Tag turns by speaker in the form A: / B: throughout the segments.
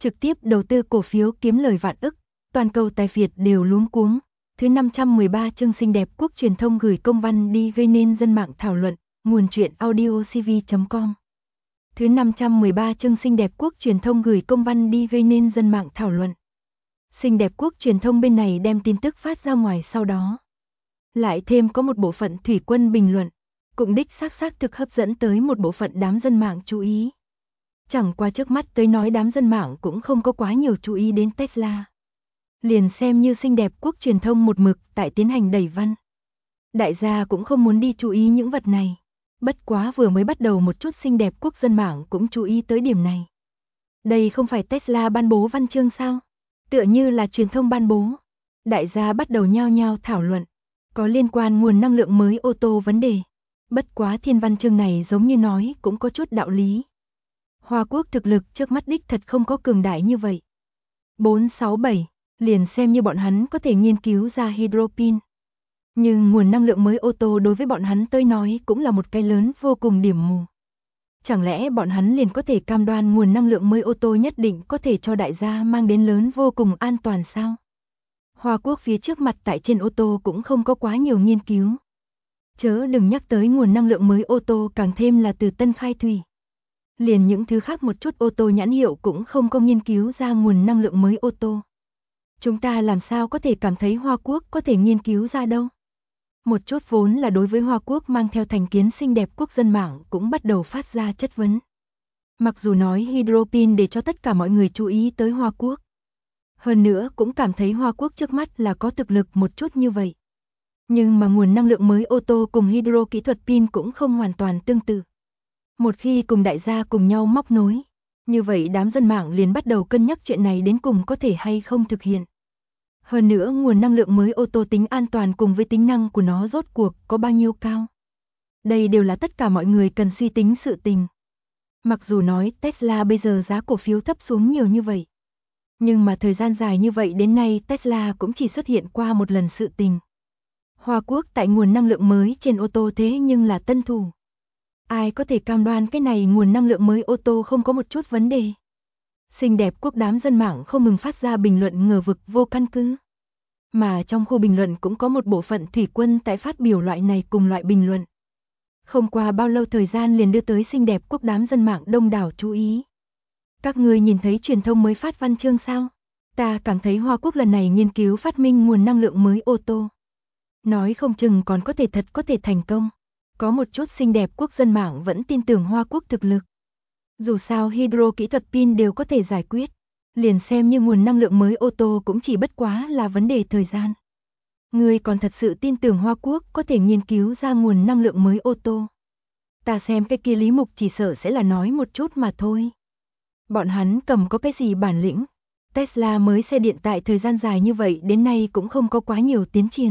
A: trực tiếp đầu tư cổ phiếu kiếm lời vạn ức, toàn cầu tài phiệt đều luống cuống. Thứ 513 chương xinh đẹp quốc truyền thông gửi công văn đi gây nên dân mạng thảo luận, nguồn truyện audiocv.com. Thứ 513 chương xinh đẹp quốc truyền thông gửi công văn đi gây nên dân mạng thảo luận. Xinh đẹp quốc truyền thông bên này đem tin tức phát ra ngoài sau đó. Lại thêm có một bộ phận thủy quân bình luận, cũng đích xác thực hấp dẫn tới một bộ phận đám dân mạng chú ý. Chẳng qua trước mắt tới nói đám dân mạng cũng không có quá nhiều chú ý đến Tesla. Liền xem như xinh đẹp quốc truyền thông một mực tại tiến hành đẩy văn. Đại gia cũng không muốn đi chú ý những vật này. Bất quá vừa mới bắt đầu một chút xinh đẹp quốc dân mạng cũng chú ý tới điểm này. Đây không phải Tesla ban bố văn chương sao? Tựa như là truyền thông ban bố. Đại gia bắt đầu nhao nhao thảo luận. Có liên quan nguồn năng lượng mới ô tô vấn đề. Bất quá thiên văn chương này giống như nói cũng có chút đạo lý. Hoa Quốc thực lực trước mắt đích thật không có cường đại như vậy. 467, liền xem như bọn hắn có thể nghiên cứu ra hydropin. Nhưng nguồn năng lượng mới ô tô đối với bọn hắn tới nói cũng là một cái lớn vô cùng điểm mù. Chẳng lẽ bọn hắn liền có thể cam đoan nguồn năng lượng mới ô tô nhất định có thể cho đại gia mang đến lớn vô cùng an toàn sao? Hoa Quốc phía trước mặt tại trên ô tô cũng không có quá nhiều nghiên cứu. Chớ đừng nhắc tới nguồn năng lượng mới ô tô càng thêm là từ Tân Khai Thủy. Liền những thứ khác một chút ô tô nhãn hiệu cũng không có nghiên cứu ra nguồn năng lượng mới ô tô. Chúng ta làm sao có thể cảm thấy Hoa Quốc có thể nghiên cứu ra đâu? Một chút vốn là đối với Hoa Quốc mang theo thành kiến xinh đẹp quốc dân mạng cũng bắt đầu phát ra chất vấn. Mặc dù nói hydropin để cho tất cả mọi người chú ý tới Hoa Quốc. Hơn nữa cũng cảm thấy Hoa Quốc trước mắt là có thực lực một chút như vậy. Nhưng mà nguồn năng lượng mới ô tô cùng hydro kỹ thuật pin cũng không hoàn toàn tương tự. Một khi cùng đại gia cùng nhau móc nối, như vậy đám dân mạng liền bắt đầu cân nhắc chuyện này đến cùng có thể hay không thực hiện. Hơn nữa nguồn năng lượng mới ô tô tính an toàn cùng với tính năng của nó rốt cuộc có bao nhiêu cao. Đây đều là tất cả mọi người cần suy tính sự tình. Mặc dù nói Tesla bây giờ giá cổ phiếu thấp xuống nhiều như vậy. Nhưng mà thời gian dài như vậy đến nay Tesla cũng chỉ xuất hiện qua một lần sự tình. Hoa Quốc tại nguồn năng lượng mới trên ô tô thế nhưng là tân thủ. Ai có thể cam đoan cái này nguồn năng lượng mới ô tô không có một chút vấn đề. Xinh đẹp quốc đám dân mạng không ngừng phát ra bình luận ngờ vực vô căn cứ. Mà trong khu bình luận cũng có một bộ phận thủy quân tại phát biểu loại này cùng loại bình luận. Không qua bao lâu thời gian liền đưa tới xinh đẹp quốc đám dân mạng đông đảo chú ý. Các người nhìn thấy truyền thông mới phát văn chương sao? Ta cảm thấy Hoa Quốc lần này nghiên cứu phát minh nguồn năng lượng mới ô tô. Nói không chừng còn có thể thật có thể thành công. Có một chút xinh đẹp quốc dân mạng vẫn tin tưởng Hoa Quốc thực lực. Dù sao hydro kỹ thuật pin đều có thể giải quyết. Liền xem như nguồn năng lượng mới ô tô cũng chỉ bất quá là vấn đề thời gian. Người còn thật sự tin tưởng Hoa Quốc có thể nghiên cứu ra nguồn năng lượng mới ô tô. Ta xem cái kia Lý Mục chỉ sợ sẽ là nói một chút mà thôi. Bọn hắn cầm có cái gì bản lĩnh. Tesla mới xe điện tại thời gian dài như vậy đến nay cũng không có quá nhiều tiến triển.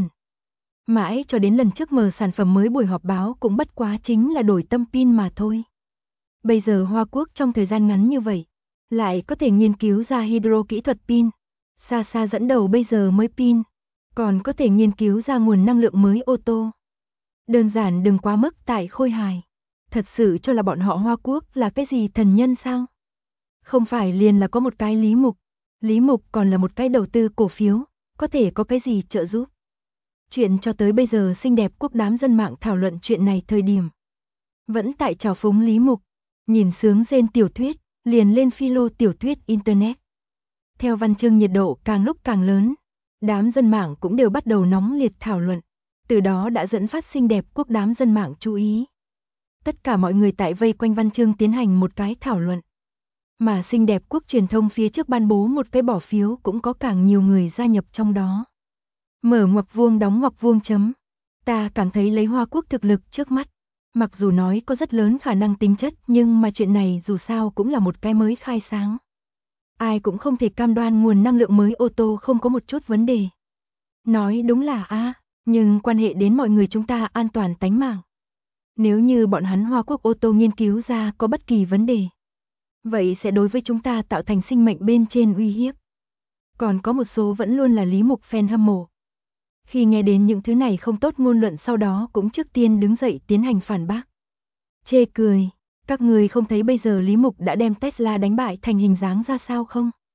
A: Mãi cho đến lần trước mở sản phẩm mới buổi họp báo cũng bất quá chính là đổi tâm pin mà thôi. Bây giờ Hoa Quốc trong thời gian ngắn như vậy, lại có thể nghiên cứu ra hydro kỹ thuật pin. Xa xa dẫn đầu bây giờ mới pin, còn có thể nghiên cứu ra nguồn năng lượng mới ô tô. Đơn giản đừng quá mức tại khôi hài. Thật sự cho là bọn họ Hoa Quốc là cái gì thần nhân sao? Không phải liền là có một cái Lý Mục. Lý Mục còn là một cái đầu tư cổ phiếu, có thể có cái gì trợ giúp. Chuyện cho tới bây giờ xinh đẹp quốc đám dân mạng thảo luận chuyện này thời điểm. Vẫn tại trào phúng Lý Mục, nhìn sướng rên tiểu thuyết, liền lên philo tiểu thuyết Internet. Theo văn chương nhiệt độ càng lúc càng lớn, đám dân mạng cũng đều bắt đầu nóng liệt thảo luận, từ đó đã dẫn phát xinh đẹp quốc đám dân mạng chú ý. Tất cả mọi người tại vây quanh văn chương tiến hành một cái thảo luận. Mà xinh đẹp quốc truyền thông phía trước ban bố một cái bỏ phiếu cũng có càng nhiều người gia nhập trong đó. Mở ngoặc vuông đóng ngoặc vuông chấm. Ta cảm thấy lấy Hoa Quốc thực lực trước mắt. Mặc dù nói có rất lớn khả năng tính chất nhưng mà chuyện này dù sao cũng là một cái mới khai sáng. Ai cũng không thể cam đoan nguồn năng lượng mới ô tô không có một chút vấn đề. Nói đúng là nhưng quan hệ đến mọi người chúng ta an toàn tánh mạng. Nếu như bọn hắn Hoa Quốc ô tô nghiên cứu ra có bất kỳ vấn đề, vậy sẽ đối với chúng ta tạo thành sinh mệnh bên trên uy hiếp. Còn có một số vẫn luôn là Lý Mục fan hâm mộ. Khi nghe đến những thứ này không tốt ngôn luận sau đó cũng trước tiên đứng dậy tiến hành phản bác. Chê cười, các người không thấy bây giờ Lý Mục đã đem Tesla đánh bại thành hình dáng ra sao không?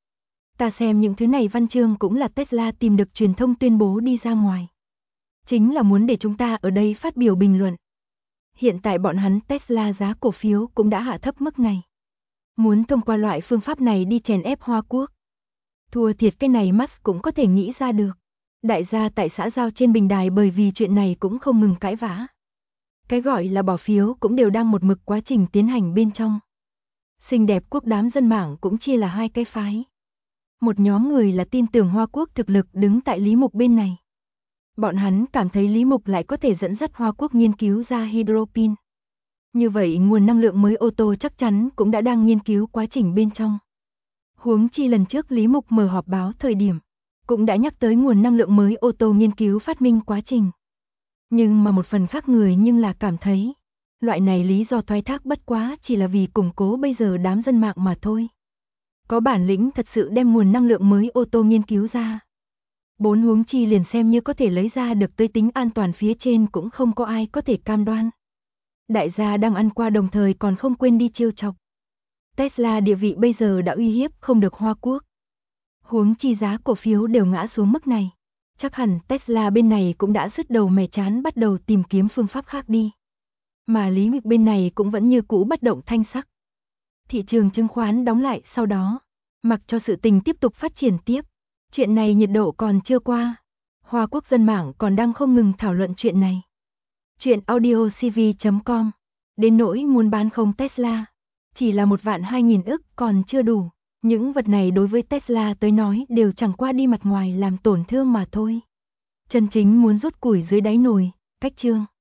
A: Ta xem những thứ này văn chương cũng là Tesla tìm được truyền thông tuyên bố đi ra ngoài. Chính là muốn để chúng ta ở đây phát biểu bình luận. Hiện tại bọn hắn Tesla giá cổ phiếu cũng đã hạ thấp mức này. Muốn thông qua loại phương pháp này đi chèn ép Hoa Quốc. Thua thiệt cái này Musk cũng có thể nghĩ ra được. Đại gia tại xã giao trên bình đài bởi vì chuyện này cũng không ngừng cãi vã. Cái gọi là bỏ phiếu cũng đều đang một mực quá trình tiến hành bên trong. Xinh đẹp quốc đám dân mạng cũng chia là hai cái phái. Một nhóm người là tin tưởng Hoa Quốc thực lực đứng tại Lý Mục bên này. Bọn hắn cảm thấy Lý Mục lại có thể dẫn dắt Hoa Quốc nghiên cứu ra hydropin. Như vậy nguồn năng lượng mới ô tô chắc chắn cũng đã đang nghiên cứu quá trình bên trong. Huống chi lần trước Lý Mục mở họp báo thời điểm, cũng đã nhắc tới nguồn năng lượng mới ô tô nghiên cứu phát minh quá trình. Nhưng mà một phần khác người nhưng là cảm thấy, loại này lý do thoái thác bất quá chỉ là vì củng cố bây giờ đám dân mạng mà thôi. Có bản lĩnh thật sự đem nguồn năng lượng mới ô tô nghiên cứu ra. Huống chi liền xem như có thể lấy ra được tới tính an toàn phía trên cũng không có ai có thể cam đoan. Đại gia đang ăn qua đồng thời còn không quên đi trêu chọc. Tesla địa vị bây giờ đã uy hiếp không được Hoa Quốc. Huống chi giá cổ phiếu đều ngã xuống mức này. Chắc hẳn Tesla bên này cũng đã sứt đầu mẻ chán bắt đầu tìm kiếm phương pháp khác đi. Mà Lý Mục bên này cũng vẫn như cũ bất động thanh sắc. Thị trường chứng khoán đóng lại sau đó, mặc cho sự tình tiếp tục phát triển tiếp. Chuyện này nhiệt độ còn chưa qua. Hoa Quốc dân mạng còn đang không ngừng thảo luận chuyện này. Chuyện audiocv.com. Đến nỗi muốn bán không Tesla. Chỉ là 1.200.000 ức còn chưa đủ. Những vật này đối với Tesla tới nói đều chẳng qua đi mặt ngoài làm tổn thương mà thôi. Chân chính muốn rút củi dưới đáy nồi, cách chương.